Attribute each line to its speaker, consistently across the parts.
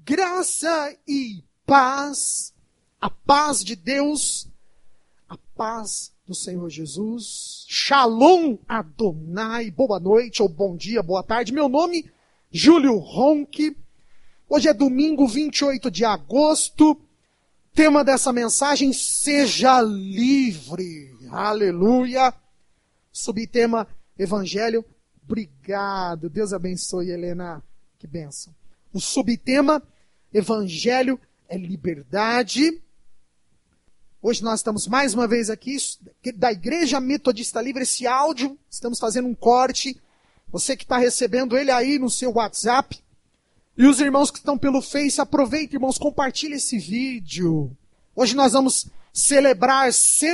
Speaker 1: Graça e paz, a paz de Deus, a paz do Senhor Jesus. Shalom Adonai, boa noite ou bom dia, boa tarde. Meu nome, Júlio Ronque. Hoje é domingo 28 de agosto. Tema dessa mensagem, seja livre. Aleluia. Subtema, Evangelho. Obrigado. Deus abençoe, Helena. Que bênção. O subtema, Evangelho é liberdade. Hoje nós estamos mais uma vez aqui da Igreja Metodista Livre. Esse áudio, estamos fazendo um corte. Você que está recebendo ele aí no seu WhatsApp. E os irmãos que estão pelo Face, aproveita, irmãos, compartilhe esse vídeo. Hoje nós vamos celebrar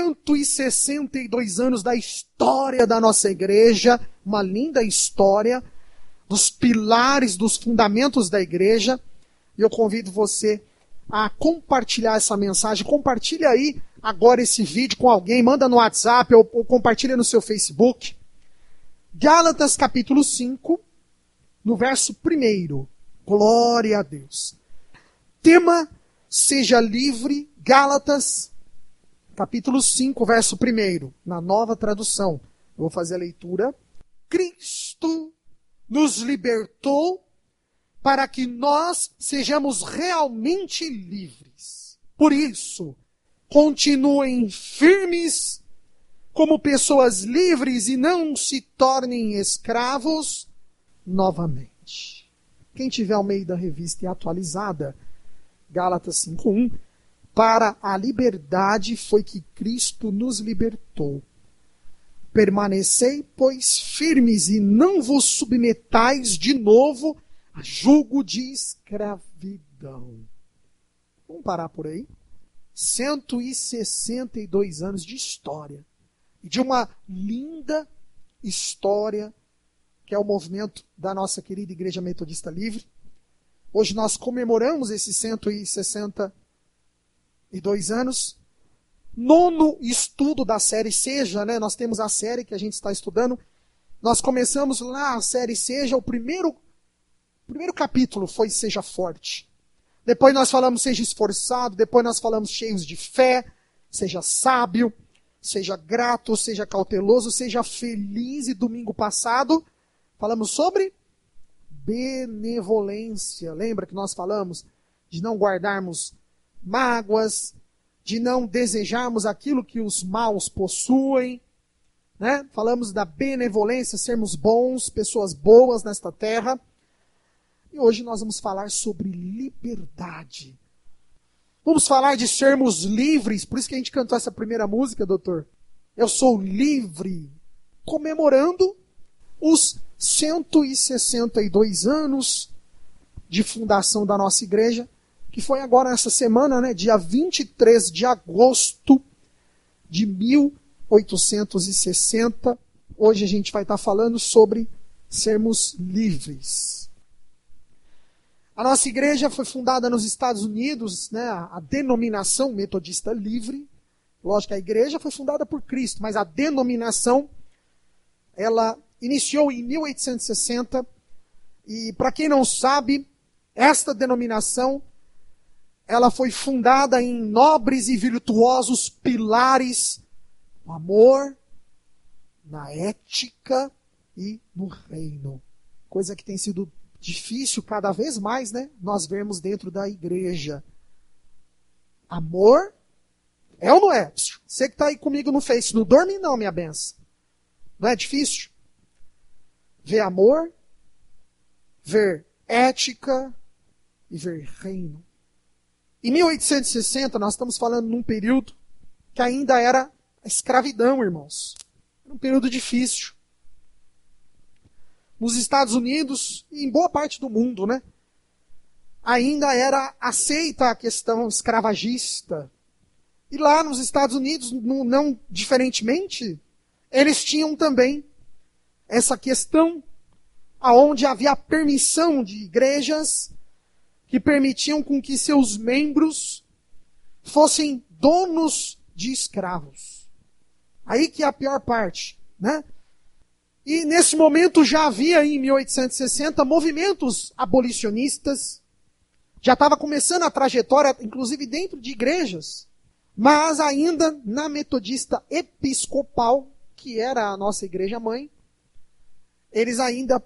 Speaker 1: 162 anos da história da nossa igreja. Uma linda história dos pilares, dos fundamentos da igreja. E eu convido você a compartilhar essa mensagem. Compartilhe aí agora esse vídeo com alguém. Manda no WhatsApp ou compartilha no seu Facebook. Gálatas capítulo 5, no verso 1. Glória a Deus. Tema, seja livre. Gálatas capítulo 5, verso 1. Na nova tradução. Eu vou fazer a leitura. Cristo nos libertou para que nós sejamos realmente livres. Por isso, continuem firmes como pessoas livres e não se tornem escravos novamente. Quem tiver ao meio da revista e atualizada, Gálatas 5:1, para a liberdade foi que Cristo nos libertou. Permanecei, pois, firmes e não vos submetais de novo a jugo de escravidão. Vamos parar por aí. 162 anos de história. E de uma linda história que é o movimento da nossa querida Igreja Metodista Livre. Hoje nós comemoramos esses 162 anos. 9º estudo da série Seja, né? Nós temos a série que a gente está estudando. Nós começamos lá a série Seja, o primeiro capítulo foi Seja Forte. Depois nós falamos Seja Esforçado, depois nós falamos Cheios de Fé, Seja Sábio, Seja Grato, Seja Cauteloso, Seja Feliz. E domingo passado falamos sobre benevolência. Lembra que nós falamos de não guardarmos mágoas, de não desejarmos aquilo que os maus possuem, né? Falamos da benevolência, sermos bons, pessoas boas nesta terra. E hoje nós vamos falar sobre liberdade. Vamos falar de sermos livres, por isso que a gente cantou essa primeira música, doutor. Eu sou livre, comemorando os 162 anos de fundação da nossa igreja, que foi agora essa semana, né, dia 23 de agosto de 1860. Hoje a gente vai estar falando sobre sermos livres. A nossa igreja foi fundada nos Estados Unidos, né, a denominação Metodista Livre. Lógico, a igreja foi fundada por Cristo, mas a denominação, ela iniciou em 1860. E para quem não sabe, esta denominação ela foi fundada em nobres e virtuosos pilares no amor, na ética e no reino. Coisa que tem sido difícil cada vez mais, né? Nós vemos dentro da igreja. Amor, é ou não é? Você que está aí comigo no Face, não dorme não, minha benção. Não é difícil? Ver amor, ver ética e ver reino. Em 1860, nós estamos falando num período que ainda era a escravidão, irmãos. Era um período difícil. Nos Estados Unidos e em boa parte do mundo, né? Ainda era aceita a questão escravagista. E lá nos Estados Unidos, não diferentemente, eles tinham também essa questão aonde havia a permissão de igrejas que permitiam com que seus membros fossem donos de escravos. Aí que é a pior parte, né? E nesse momento já havia em 1860 movimentos abolicionistas, Já estava começando a trajetória, inclusive dentro de igrejas, mas ainda na Metodista Episcopal, que era a nossa igreja mãe, eles ainda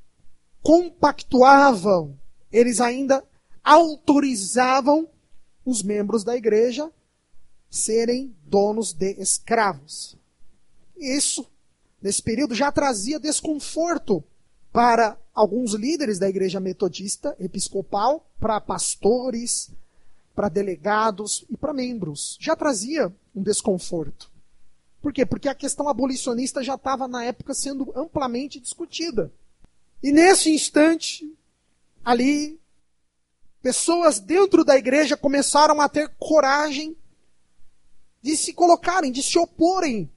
Speaker 1: compactuavam, eles ainda autorizavam os membros da igreja serem donos de escravos. Isso, nesse período, já trazia desconforto para alguns líderes da igreja metodista episcopal, para pastores, para delegados e para membros. Já trazia um desconforto. Por quê? Porque a questão abolicionista já estava, na época, sendo amplamente discutida. E nesse instante, ali, pessoas dentro da igreja começaram a ter coragem de se colocarem, de se oporem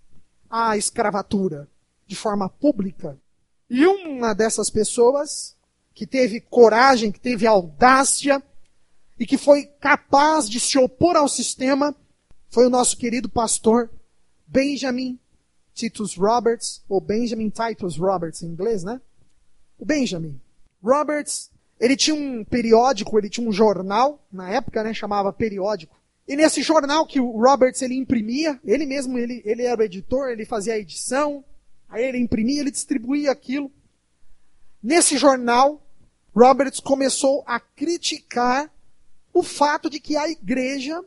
Speaker 1: à escravatura de forma pública. E uma dessas pessoas que teve coragem, que teve audácia e que foi capaz de se opor ao sistema foi o nosso querido pastor Benjamin Titus Roberts, ou Benjamin Titus Roberts em inglês, né? O Benjamin Roberts, ele tinha um periódico, ele tinha um jornal, na época, né, chamava Periódico. E nesse jornal que o Roberts ele imprimia, ele mesmo, ele era o editor, ele fazia a edição, aí ele imprimia, ele distribuía aquilo. Nesse jornal, Roberts começou a criticar o fato de que a igreja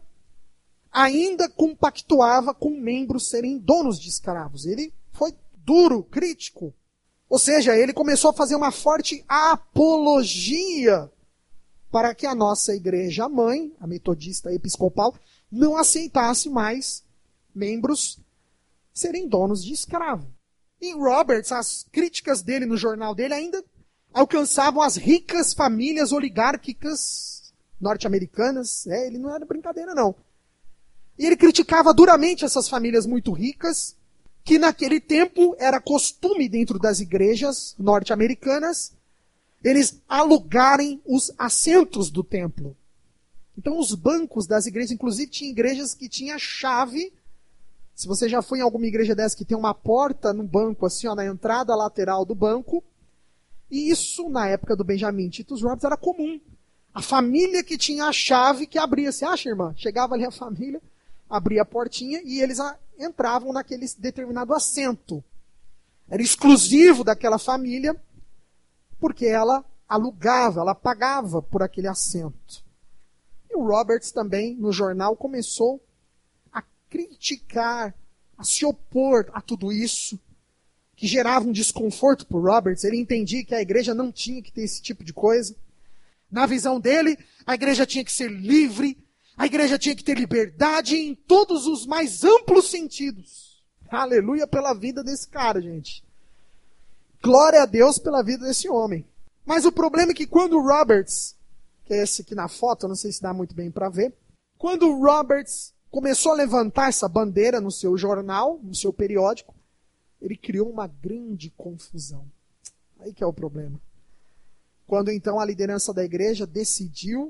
Speaker 1: ainda compactuava com membros serem donos de escravos. Ele foi duro, crítico. Ou seja, ele começou a fazer uma forte apologia para que a nossa igreja mãe, a metodista episcopal, não aceitasse mais membros serem donos de escravo. E Roberts, as críticas dele no jornal dele ainda alcançavam as ricas famílias oligárquicas norte-americanas. Ele não era brincadeira, não. E ele criticava duramente essas famílias muito ricas, que naquele tempo era costume dentro das igrejas norte-americanas eles alugarem os assentos do templo. Então os bancos das igrejas, inclusive tinha igrejas que tinha chave. Se você já foi em alguma igreja dessa que tem uma porta no banco, assim, ó, na entrada lateral do banco, e isso na época do Benjamin Titus Roberts era comum. A família que tinha a chave que abria, você acha, irmã? Chegava ali a família, abria a portinha e eles entravam naquele determinado assento. Era exclusivo daquela família, porque ela alugava, ela pagava por aquele assento. E o Roberts também, no jornal, começou a criticar, a se opor a tudo isso, que gerava um desconforto para o Roberts. Ele entendia que a igreja não tinha que ter esse tipo de coisa. Na visão dele, a igreja tinha que ser livre, a igreja tinha que ter liberdade em todos os mais amplos sentidos. Aleluia pela vida desse cara, gente. Glória a Deus pela vida desse homem. Mas o problema é que quando o Roberts, que é esse aqui na foto, não sei se dá muito bem para ver, quando o Roberts começou a levantar essa bandeira no seu jornal, no seu periódico, ele criou uma grande confusão. Aí que é o problema. Quando então a liderança da igreja decidiu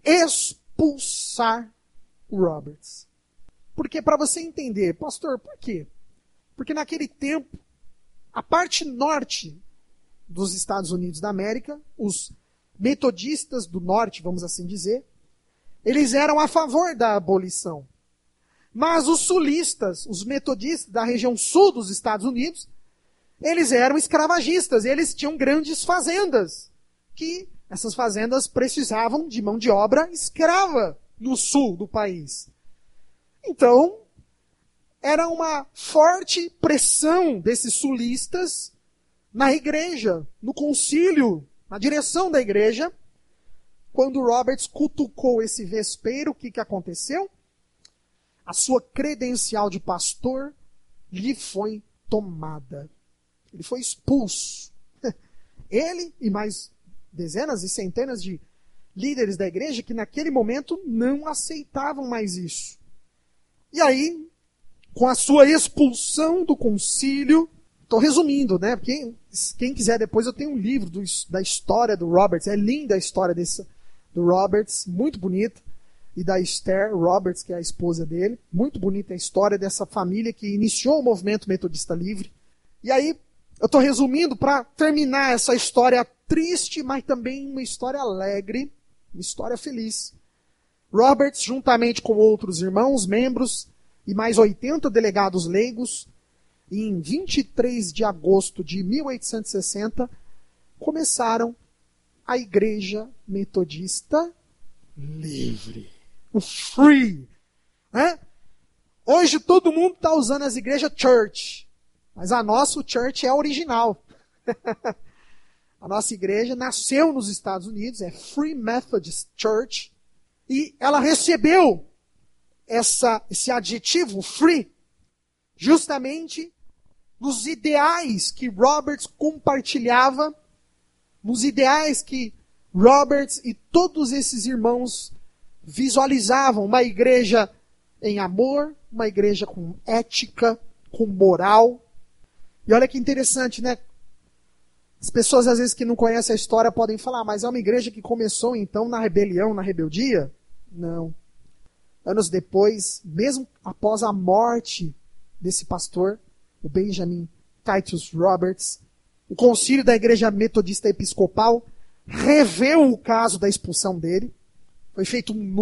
Speaker 1: expulsar o Roberts. Porque para você entender, pastor, por quê? Porque naquele tempo, a parte norte dos Estados Unidos da América, os metodistas do norte, vamos assim dizer, eles eram a favor da abolição. Mas os sulistas, os metodistas da região sul dos Estados Unidos, eles eram escravagistas, eles tinham grandes fazendas, que essas fazendas precisavam de mão de obra escrava no sul do país. Então, era uma forte pressão desses sulistas na igreja, no concílio, na direção da igreja. Quando Roberts cutucou esse vespeiro, o que aconteceu? A sua credencial de pastor lhe foi tomada. Ele foi expulso. Ele e mais dezenas e centenas de líderes da igreja que naquele momento não aceitavam mais isso. E aí, com a sua expulsão do concílio, estou resumindo, né? Porque quem quiser depois eu tenho um livro da história do Roberts. É linda a história do Roberts, muito bonita. E da Esther Roberts, que é a esposa dele. Muito bonita a história dessa família que iniciou o movimento metodista livre. E aí, eu estou resumindo para terminar essa história triste, mas também uma história alegre. Uma história feliz. Roberts, juntamente com outros irmãos, membros e mais 80 delegados leigos, em 23 de agosto de 1860, começaram a Igreja Metodista Livre. O Free. Né? Hoje todo mundo está usando as igrejas church. Mas a nossa, o church é a original. A nossa igreja nasceu nos Estados Unidos, é Free Methodist Church. E ela recebeu esse adjetivo, free, justamente nos ideais que Roberts compartilhava, nos ideais que Roberts e todos esses irmãos visualizavam. Uma igreja em amor, uma igreja com ética, com moral. E olha que interessante, né? As pessoas, às vezes, que não conhecem a história podem falar, mas é uma igreja que começou, então, na rebelião, na rebeldia? Não. Anos depois, mesmo após a morte desse pastor, o Benjamin Titus Roberts, o concílio da Igreja Metodista Episcopal reveu o caso da expulsão dele. Foi feito um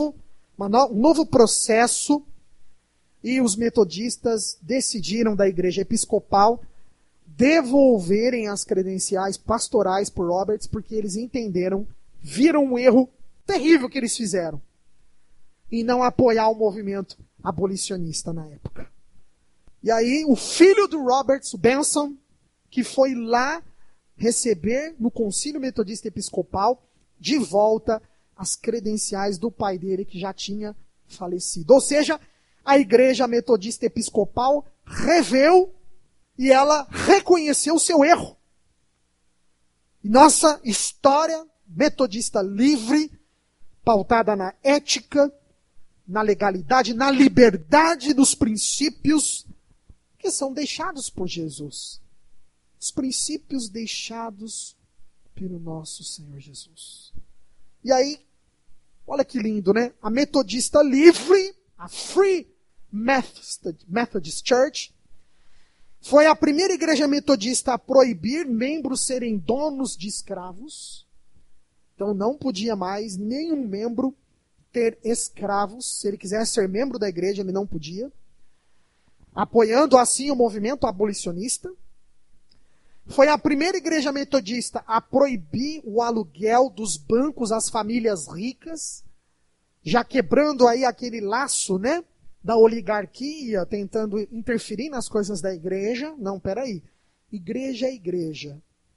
Speaker 1: novo processo e os metodistas decidiram da Igreja Episcopal devolverem as credenciais pastorais por Roberts, porque eles entenderam, viram um erro terrível que eles fizeram em não apoiar o movimento abolicionista na época. E aí o filho do Roberts, o Benson, que foi lá receber no Concílio Metodista Episcopal de volta as credenciais do pai dele que já tinha falecido. Ou seja, a Igreja Metodista Episcopal reveu e ela reconheceu o seu erro. E nossa história metodista livre, pautada na ética, na legalidade, na liberdade dos princípios que são deixados por Jesus. Os princípios deixados pelo nosso Senhor Jesus. E aí, olha que lindo, né? A metodista livre, a Free Methodist Church, foi a primeira igreja metodista a proibir membros serem donos de escravos. Então não podia mais nenhum membro ter escravos. Se ele quisesse ser membro da igreja, ele não podia. Apoiando assim o movimento abolicionista. Foi a primeira igreja metodista a proibir o aluguel dos bancos às famílias ricas, já quebrando aí aquele laço, né, da oligarquia, tentando interferir nas coisas da igreja. Não, peraí. Igreja é igreja.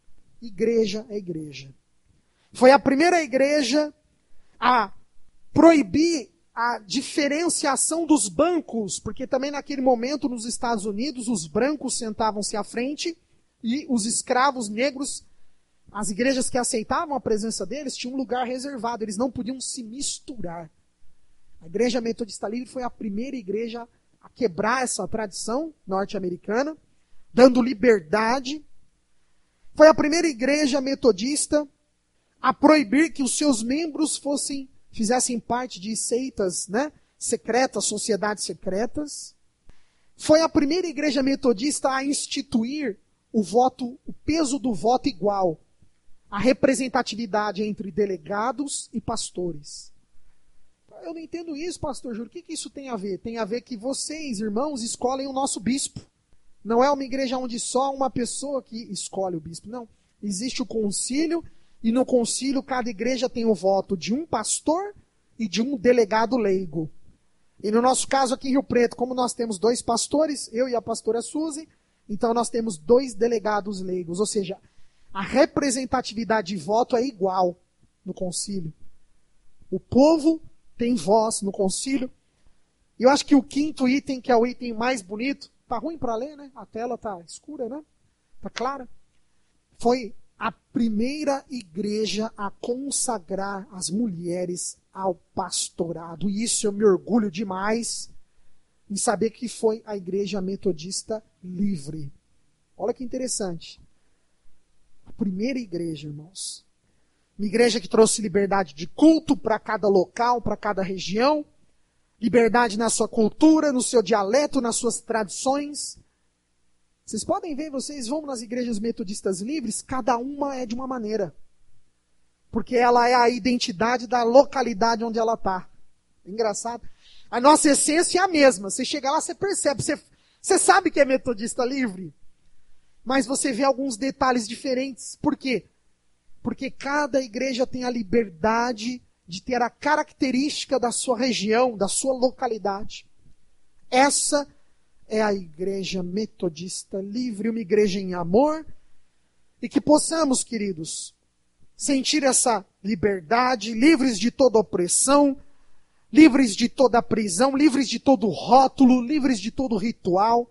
Speaker 1: Igreja é igreja. Foi a primeira igreja a proibir a diferenciação dos bancos, porque também naquele momento nos Estados Unidos os brancos sentavam-se à frente e os escravos negros, as igrejas que aceitavam a presença deles, tinham um lugar reservado, eles não podiam se misturar. A Igreja Metodista Livre foi a primeira igreja a quebrar essa tradição norte-americana, dando liberdade. Foi a primeira igreja metodista a proibir que os seus membros fizessem parte de seitas, né, secretas, sociedades secretas. Foi a primeira igreja metodista a instituir o peso do voto igual, a representatividade entre delegados e pastores. Eu não entendo isso, pastor Júlio. O que isso tem a ver? Tem a ver que vocês, irmãos, escolhem o nosso bispo. Não é uma igreja onde só uma pessoa que escolhe o bispo. Não. Existe o concílio, e no concílio cada igreja tem o voto de um pastor e de um delegado leigo. E no nosso caso aqui em Rio Preto, como nós temos 2 pastores, eu e a pastora Suzy, então nós temos 2 delegados leigos. Ou seja, a representatividade de voto é igual no concílio. O povo tem voz no concílio. E eu acho que o 5º item, que é o item mais bonito, tá ruim para ler, né? A tela tá escura, né? Tá clara? Foi a primeira igreja a consagrar as mulheres ao pastorado. E isso eu me orgulho demais em saber que foi a Igreja Metodista Livre. Olha que interessante. A primeira igreja, irmãos. Uma igreja que trouxe liberdade de culto para cada local, para cada região. Liberdade na sua cultura, no seu dialeto, nas suas tradições. Vocês podem ver, vocês vão nas igrejas metodistas livres, cada uma é de uma maneira. Porque ela é a identidade da localidade onde ela está. Engraçado. A nossa essência é a mesma. Você chega lá, você percebe. Você sabe que é metodista livre. Mas você vê alguns detalhes diferentes. Por quê? Porque cada igreja tem a liberdade de ter a característica da sua região, da sua localidade. Essa é a igreja metodista livre, uma igreja em amor. E que possamos, queridos, sentir essa liberdade, livres de toda opressão, livres de toda prisão, livres de todo rótulo, livres de todo ritual.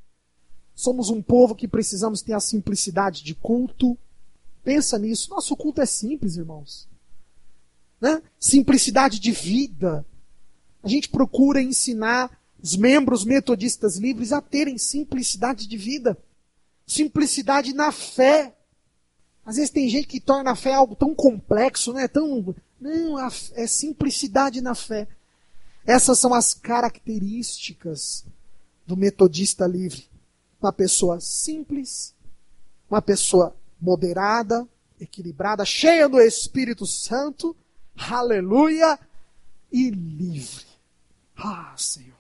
Speaker 1: Somos um povo que precisamos ter a simplicidade de culto. Pensa nisso. Nosso culto é simples, irmãos. Né? Simplicidade de vida. A gente procura ensinar os membros metodistas livres a terem simplicidade de vida. Simplicidade na fé. Às vezes tem gente que torna a fé algo tão complexo, né? Não, é simplicidade na fé. Essas são as características do metodista livre. Uma pessoa simples, uma pessoa moderada, equilibrada, cheia do Espírito Santo, aleluia, e livre. Ah, Senhor.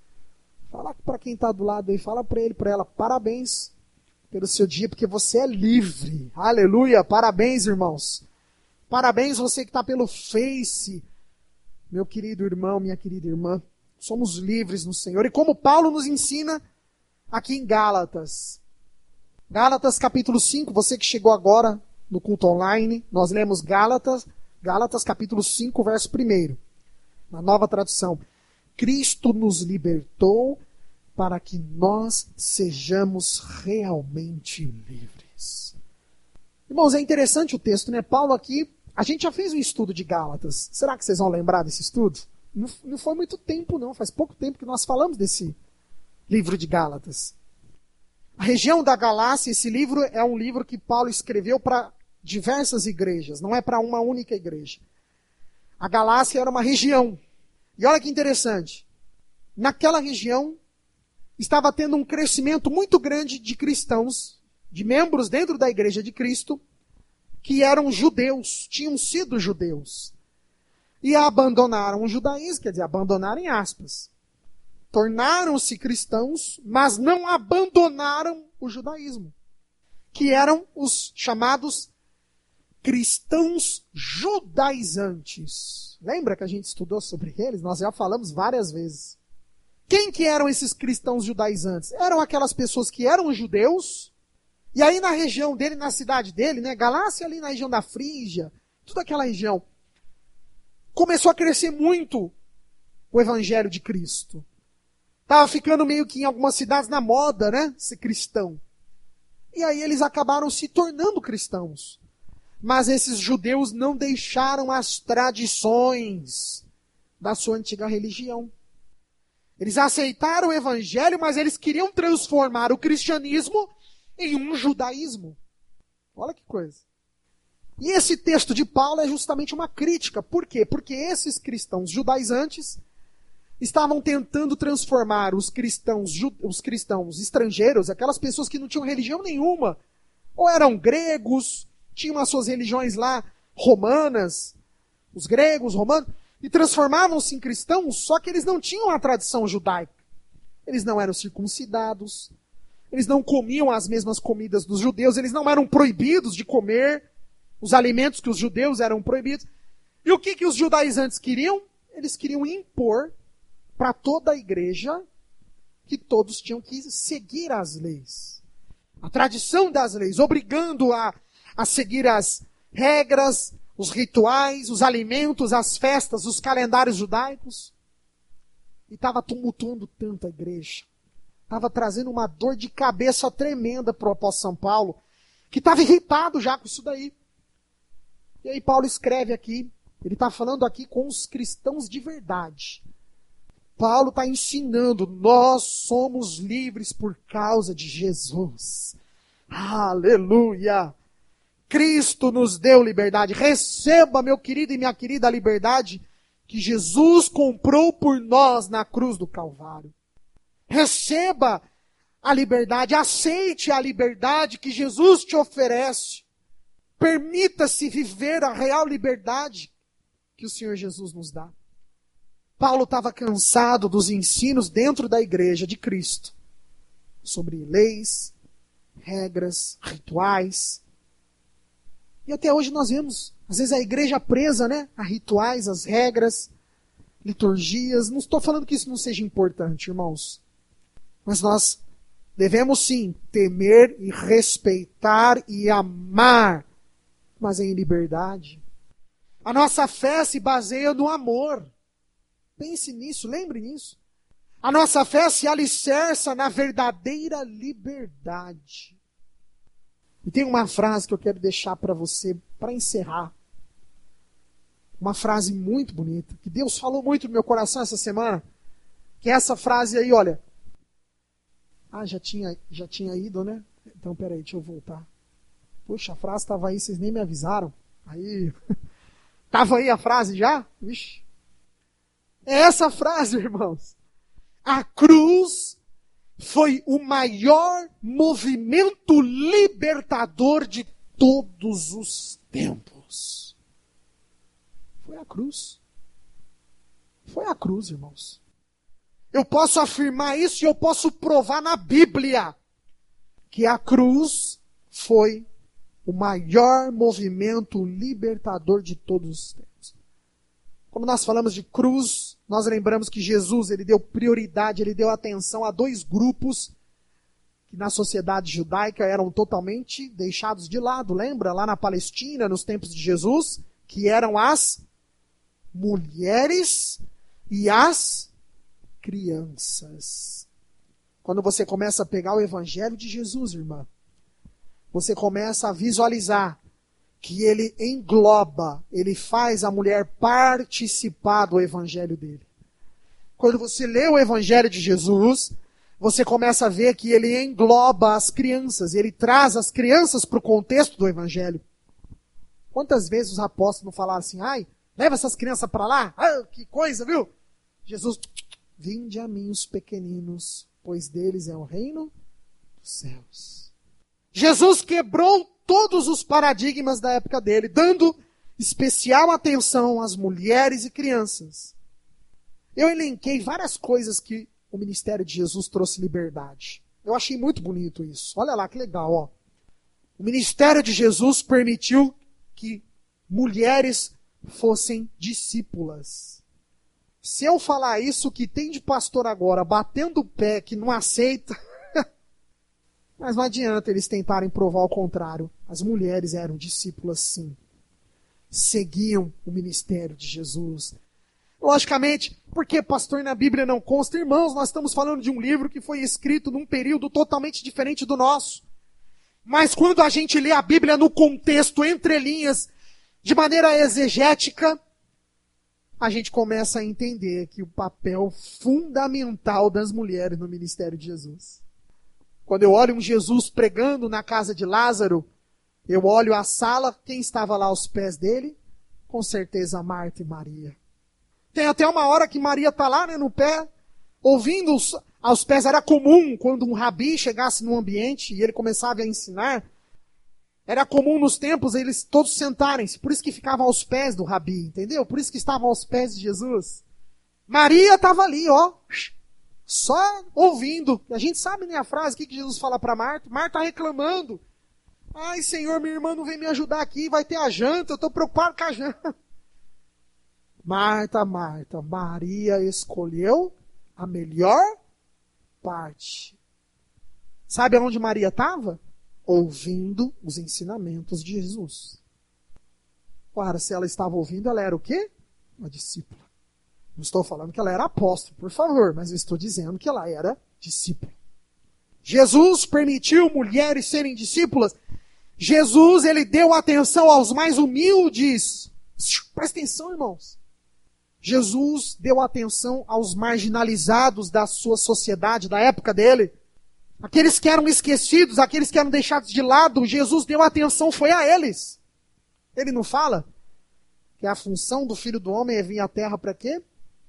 Speaker 1: Fala para quem está do lado aí, fala para ele, para ela, parabéns pelo seu dia, porque você é livre. Aleluia, parabéns, irmãos. Parabéns você que está pelo Face. Meu querido irmão, minha querida irmã, somos livres no Senhor. E como Paulo nos ensina aqui em Gálatas. Gálatas capítulo 5, você que chegou agora no culto online, nós lemos Gálatas capítulo 5, verso 1. Na nova tradução. Cristo nos libertou para que nós sejamos realmente livres. Irmãos, é interessante o texto, né? Paulo aqui, a gente já fez um estudo de Gálatas. Será que vocês vão lembrar desse estudo? Não foi muito tempo, não. Faz pouco tempo que nós falamos desse livro de Gálatas. A região da Galácia, esse livro é um livro que Paulo escreveu para diversas igrejas, não é para uma única igreja. A Galácia era uma região. E olha que interessante. Naquela região, estava tendo um crescimento muito grande de cristãos, de membros dentro da igreja de Cristo, que eram judeus, tinham sido judeus. E abandonaram o judaísmo, quer dizer, abandonaram em aspas. Tornaram-se cristãos, mas não abandonaram o judaísmo. Que eram os chamados cristãos judaizantes. Lembra que a gente estudou sobre eles? Nós já falamos várias vezes. Quem que eram esses cristãos judaizantes? Eram aquelas pessoas que eram judeus, e aí na região dele, na cidade dele, né, Galácia ali na região da Frígia, toda aquela região, começou a crescer muito o evangelho de Cristo. Estava ficando meio que em algumas cidades na moda, né, ser cristão. E aí eles acabaram se tornando cristãos. Mas esses judeus não deixaram as tradições da sua antiga religião. Eles aceitaram o evangelho, mas eles queriam transformar o cristianismo em um judaísmo. Olha que coisa. E esse texto de Paulo é justamente uma crítica. Por quê? Porque esses cristãos judaizantes estavam tentando transformar os cristãos estrangeiros, aquelas pessoas que não tinham religião nenhuma, ou eram gregos, tinham as suas religiões lá romanas, os gregos, romanos, e transformavam-se em cristãos, só que eles não tinham a tradição judaica. Eles não eram circuncidados, eles não comiam as mesmas comidas dos judeus, eles não eram proibidos de comer os alimentos que os judeus eram proibidos. E o que os judaizantes queriam? Eles queriam impor para toda a igreja que todos tinham que seguir as leis. A tradição das leis, obrigando a seguir as regras, os rituais, os alimentos, as festas, os calendários judaicos. E estava tumultuando tanto a igreja. Estava trazendo uma dor de cabeça tremenda para o apóstolo São Paulo, que estava irritado já com isso daí. E aí Paulo escreve aqui, ele está falando aqui com os cristãos de verdade. Paulo está ensinando, nós somos livres por causa de Jesus. Aleluia! Cristo nos deu liberdade. Receba, meu querido e minha querida, a liberdade que Jesus comprou por nós na cruz do Calvário. Receba a liberdade, aceite a liberdade que Jesus te oferece Permita-se viver a real liberdade que o Senhor Jesus nos dá. Paulo estava cansado dos ensinos dentro da igreja de Cristo sobre leis, regras, rituais. E até hoje nós vemos, às vezes, a igreja presa, né, a rituais, as regras, liturgias. Não estou falando que isso não seja importante, irmãos. Mas nós devemos sim temer e respeitar e amar, mas em liberdade. A nossa fé se baseia no amor. Pense nisso, lembre nisso. A nossa fé se alicerça na verdadeira liberdade. E tem uma frase que eu quero deixar para você, para encerrar. Uma frase muito bonita, que Deus falou muito no meu coração essa semana. Que é essa frase aí, olha. Já tinha ido, né? Então, peraí, deixa eu voltar. Puxa, a frase estava aí, vocês nem me avisaram. Aí, estava aí a frase já? Vixe. É essa frase, irmãos. A cruz foi o maior movimento libertador de todos os tempos. Foi a cruz. Foi a cruz, irmãos. Eu posso afirmar isso e eu posso provar na Bíblia que a cruz foi o maior movimento libertador de todos os tempos. Quando nós falamos de cruz, nós lembramos que Jesus, ele deu prioridade, ele deu atenção a dois grupos que na sociedade judaica eram totalmente deixados de lado. Lembra? Lá na Palestina, nos tempos de Jesus, que eram as mulheres e as crianças. Quando você começa a pegar o evangelho de Jesus, irmã, você começa a visualizar que ele engloba, ele faz a mulher participar do evangelho dele. Quando você lê o evangelho de Jesus, você começa a ver que ele engloba as crianças, ele traz as crianças para o contexto do evangelho. Quantas vezes os apóstolos não falaram assim, leva essas crianças para lá, que coisa, viu? Jesus, vinde a mim os pequeninos, pois deles é o reino dos céus. Jesus quebrou todos os paradigmas da época dele, dando especial atenção às mulheres e crianças. Eu elenquei várias coisas que o ministério de Jesus trouxe liberdade. Eu achei muito bonito isso. Olha lá que legal, ó. O ministério de Jesus permitiu que mulheres fossem discípulas. Se eu falar isso, que tem de pastor agora batendo o pé que não aceita, mas não adianta eles tentarem provar o contrário. As mulheres eram discípulas, sim. Seguiam o ministério de Jesus. Logicamente, porque, pastor, na Bíblia não consta? Irmãos, nós estamos falando de um livro que foi escrito num período totalmente diferente do nosso. Mas quando a gente lê a Bíblia no contexto, entre linhas, de maneira exegética, a gente começa a entender que o papel fundamental das mulheres no ministério de Jesus. Quando eu olho um Jesus pregando na casa de Lázaro, eu olho a sala, quem estava lá aos pés dele? Com certeza Marta e Maria. Tem até uma hora que Maria está lá, né, no pé, ouvindo aos pés. Era comum, quando um rabi chegasse num ambiente e ele começava a ensinar, era comum nos tempos eles todos sentarem-se. Por isso que ficavam aos pés do rabi, entendeu? Por isso que estavam aos pés de Jesus. Maria estava ali, ó, só ouvindo. A gente sabe, né, a frase, o que Jesus fala para Marta? Marta reclamando. Ai, Senhor, minha irmã não vem me ajudar aqui, vai ter a janta, eu estou preocupado com a janta. Marta, Marta, Maria escolheu a melhor parte. Sabe aonde Maria estava? Ouvindo os ensinamentos de Jesus. Ora, se ela estava ouvindo, ela era o quê? Uma discípula. Não estou falando que ela era apóstolo, por favor, mas eu estou dizendo que ela era discípula. Jesus permitiu mulheres serem discípulas. Jesus, ele deu atenção aos mais humildes. Presta atenção, irmãos. Jesus deu atenção aos marginalizados da sua sociedade, da época dele. Aqueles que eram esquecidos, aqueles que eram deixados de lado, Jesus deu atenção, foi a eles. Ele não fala que a função do Filho do Homem é vir à terra para quê?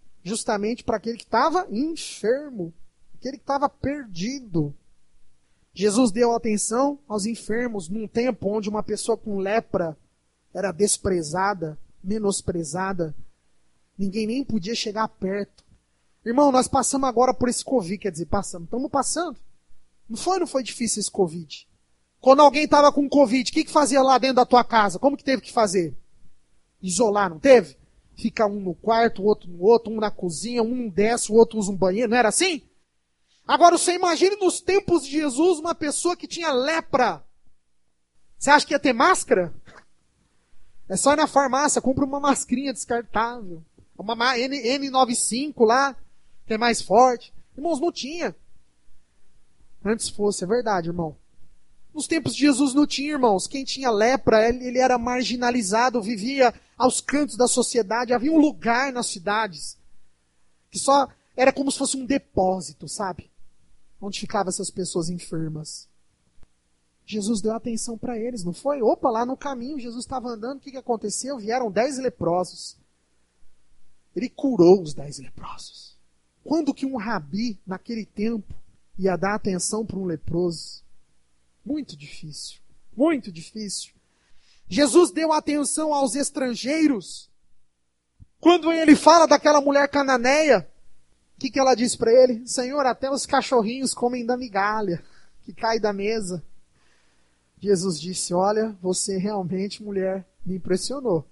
Speaker 1: Justamente para aquele que estava enfermo, aquele que estava perdido. Jesus deu atenção aos enfermos num tempo onde uma pessoa com lepra era desprezada, menosprezada. Ninguém nem podia chegar perto. Irmão, nós passamos agora por esse Covid, quer dizer, estamos passando. Não foi difícil esse Covid. Quando alguém estava com Covid, o que fazia lá dentro da tua casa? Como que teve que fazer? Isolar, não teve? Fica um no quarto, o outro no outro, um na cozinha, um desce, o outro usa um banheiro, não era assim? Agora você imagine nos tempos de Jesus uma pessoa que tinha lepra. Você acha que ia ter máscara? É só ir na farmácia, compra uma mascarinha descartável. Uma N95 lá, que é mais forte. Irmãos, não tinha. Antes fosse, é verdade, irmão. Nos tempos de Jesus não tinha, irmãos. Quem tinha lepra, ele era marginalizado, vivia aos cantos da sociedade. Havia um lugar nas cidades que só era como se fosse um depósito, sabe? Onde ficavam essas pessoas enfermas. Jesus deu atenção para eles, não foi? Opa, lá no caminho, Jesus estava andando, o que aconteceu? Vieram 10 leprosos. Ele curou os 10 leprosos. Quando que um rabi, naquele tempo, ia dar atenção para um leproso? Muito difícil. Muito difícil. Jesus deu atenção aos estrangeiros. Quando ele fala daquela mulher cananeia, o que ela disse para ele? Senhor, até os cachorrinhos comem da migalha que cai da mesa. Jesus disse, olha, você realmente, mulher, me impressionou.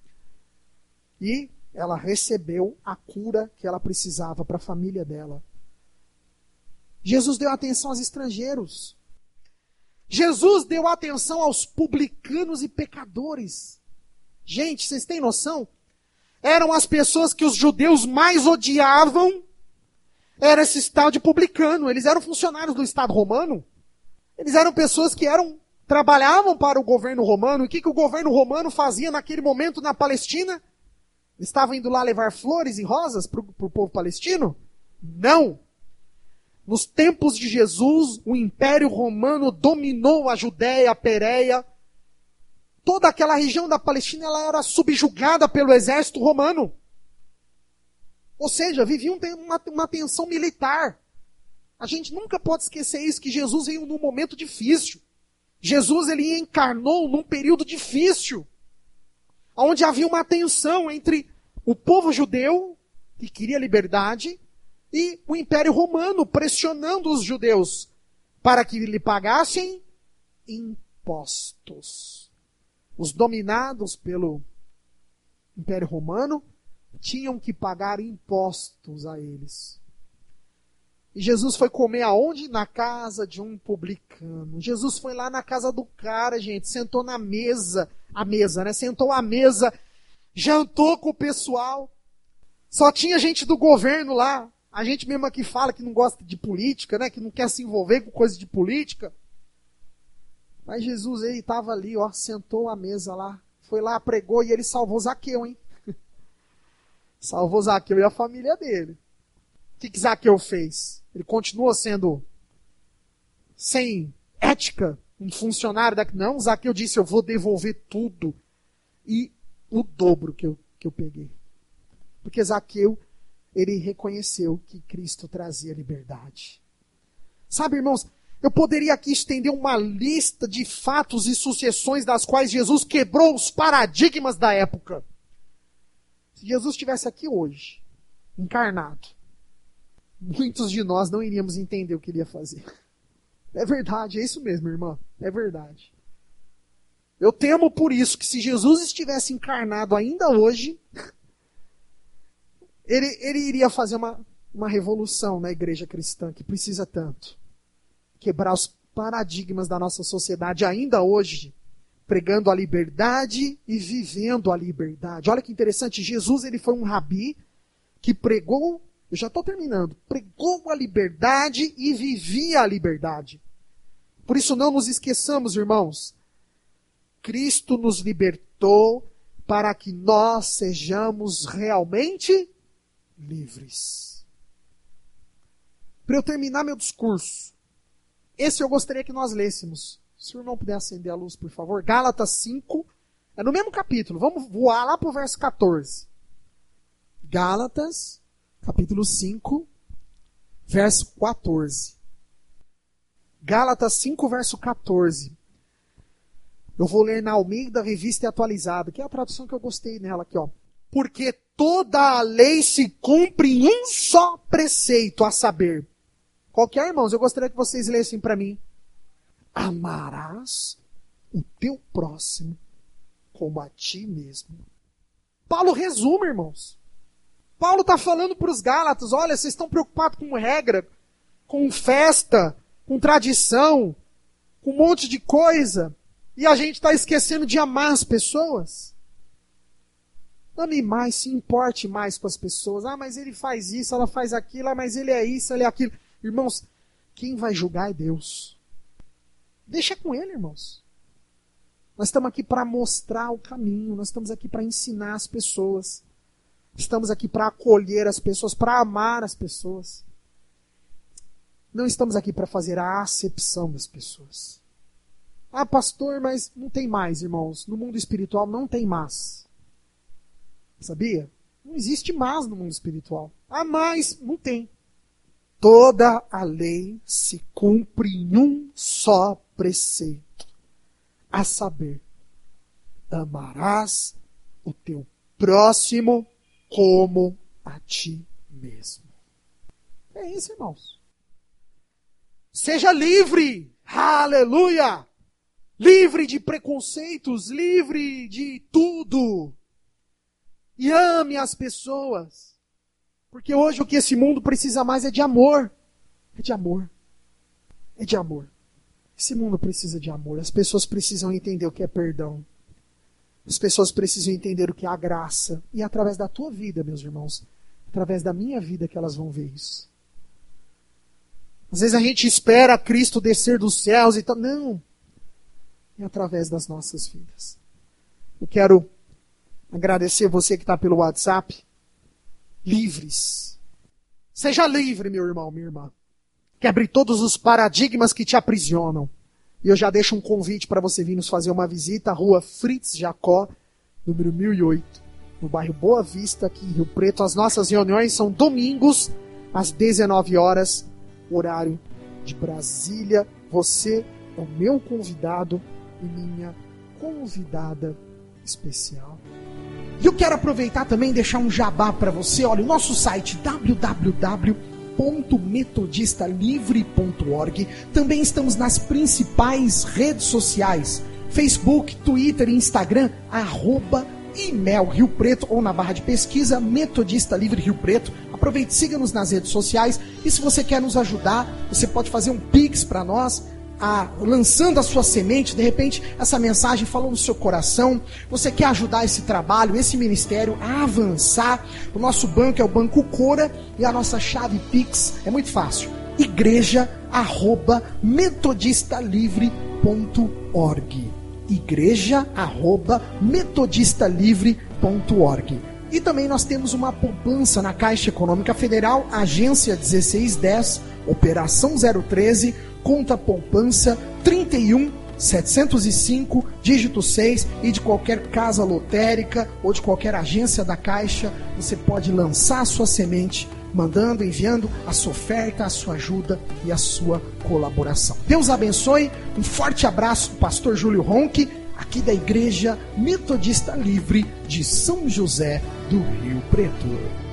Speaker 1: E ela recebeu a cura que ela precisava para a família dela. Jesus deu atenção aos estrangeiros. Jesus deu atenção aos publicanos e pecadores. Gente, vocês têm noção? Eram as pessoas que os judeus mais odiavam. Era esse tal de publicano. Eles eram funcionários do Estado romano. Eles eram pessoas que trabalhavam para o governo romano. E o que o governo romano fazia naquele momento na Palestina? Eles estavam indo lá levar flores e rosas para o povo palestino? Não! Nos tempos de Jesus, o Império Romano dominou a Judéia, a Pérea. Toda aquela região da Palestina ela era subjugada pelo exército romano. Ou seja, viviam uma tensão militar. A gente nunca pode esquecer isso, que Jesus veio num momento difícil. Jesus ele encarnou num período difícil, onde havia uma tensão entre o povo judeu, que queria liberdade, e o Império Romano pressionando os judeus para que lhe pagassem impostos. Os dominados pelo Império Romano tinham que pagar impostos a eles. E Jesus foi comer aonde? Na casa de um publicano. Jesus foi lá na casa do cara, gente, sentou na mesa, sentou à mesa, jantou com o pessoal. Só tinha gente do governo lá. A gente mesmo aqui fala que não gosta de política, né? Que não quer se envolver com coisa de política. Mas Jesus, ele estava ali, ó, sentou à mesa lá. Foi lá, pregou e ele salvou Zaqueu, hein? Salvou Zaqueu e a família dele. O que Zaqueu fez? Ele continuou sendo sem ética, um funcionário daqui. Não, Zaqueu disse, eu vou devolver tudo. E o dobro que eu peguei. Porque Zaqueu, ele reconheceu que Cristo trazia liberdade. Sabe, irmãos, eu poderia aqui estender uma lista de fatos e sucessões das quais Jesus quebrou os paradigmas da época. Se Jesus estivesse aqui hoje, encarnado, muitos de nós não iríamos entender o que ele ia fazer. É verdade, é isso mesmo, irmã. É verdade. Eu temo por isso que se Jesus estivesse encarnado ainda hoje, ele iria fazer uma revolução na igreja cristã, que precisa tanto. Quebrar os paradigmas da nossa sociedade ainda hoje, pregando a liberdade e vivendo a liberdade. Olha que interessante, Jesus ele foi um rabi que pregou, eu já estou terminando, pregou a liberdade e vivia a liberdade. Por isso não nos esqueçamos, irmãos, Cristo nos libertou para que nós sejamos realmente livres. Para eu terminar meu discurso, esse eu gostaria que nós lêssemos. Se o irmão puder acender a luz, por favor. Gálatas 5, é no mesmo capítulo. Vamos voar lá para o verso 14. Gálatas, capítulo 5, verso 14. Gálatas 5, verso 14. Eu vou ler na Almeida Revista e Atualizada, que é a tradução que eu gostei nela aqui, ó. Porque toda a lei se cumpre em um só preceito, a saber. Qual que é, irmãos? Eu gostaria que vocês lessem para mim. Amarás o teu próximo como a ti mesmo. Paulo resume, irmãos. Paulo está falando para os Gálatas, olha, vocês estão preocupados com regra, com festa, com tradição, com um monte de coisa, e a gente está esquecendo de amar as pessoas. Ame mais, se importe mais com as pessoas. Ah, mas ele faz isso, ela faz aquilo, ah, mas ele é isso, ele é aquilo. Irmãos, quem vai julgar é Deus. Deixa com ele, irmãos. Nós estamos aqui para mostrar o caminho, nós estamos aqui para ensinar as pessoas. Estamos aqui para acolher as pessoas, para amar as pessoas. Não estamos aqui para fazer a acepção das pessoas. Ah, pastor, mas não tem mais, irmãos. No mundo espiritual não tem mais. Sabia? Não existe mais no mundo espiritual. Ah, mas não tem. Toda a lei se cumpre em um só preceito. A saber, amarás o teu próximo como a ti mesmo. É isso, irmãos. Seja livre. Aleluia! Livre de preconceitos, livre de tudo. E ame as pessoas. Porque hoje o que esse mundo precisa mais é de amor. É de amor. É de amor. Esse mundo precisa de amor. As pessoas precisam entender o que é perdão. As pessoas precisam entender o que é a graça. E é através da tua vida, meus irmãos, através da minha vida que elas vão ver isso. Às vezes a gente espera Cristo descer dos céus e tal. Não. É através das nossas vidas. Eu quero agradecer você que está pelo WhatsApp. Livres. Seja livre, meu irmão, minha irmã. Quebre todos os paradigmas que te aprisionam. E eu já deixo um convite para você vir nos fazer uma visita à rua Fritz Jacó, número 1008, no bairro Boa Vista, aqui em Rio Preto. As nossas reuniões são domingos, às 19 horas, horário de Brasília. Você é o meu convidado e minha convidada especial. E eu quero aproveitar também e deixar um jabá para você. Olha, o nosso site www.metodistalivre.org. Também estamos nas principais redes sociais: Facebook, Twitter e Instagram, @IMEL Rio Preto, ou na barra de pesquisa Metodista Livre Rio Preto. Aproveite, siga-nos nas redes sociais. E se você quer nos ajudar, você pode fazer um Pix para nós, lançando a sua semente. De repente essa mensagem falou no seu coração, você quer ajudar esse trabalho, esse ministério a avançar. O nosso banco é o Banco Cora e a nossa chave Pix é muito fácil: igreja@metodistalivre.org. igreja@metodistalivre.org. E também nós temos uma poupança na Caixa Econômica Federal, agência 1610, operação 013, conta poupança 31.705, dígito 6, e de qualquer casa lotérica ou de qualquer agência da Caixa, você pode lançar a sua semente, mandando, enviando a sua oferta, a sua ajuda e a sua colaboração. Deus abençoe, um forte abraço do pastor Júlio Ronque, aqui da Igreja Metodista Livre de São José do Rio Preto.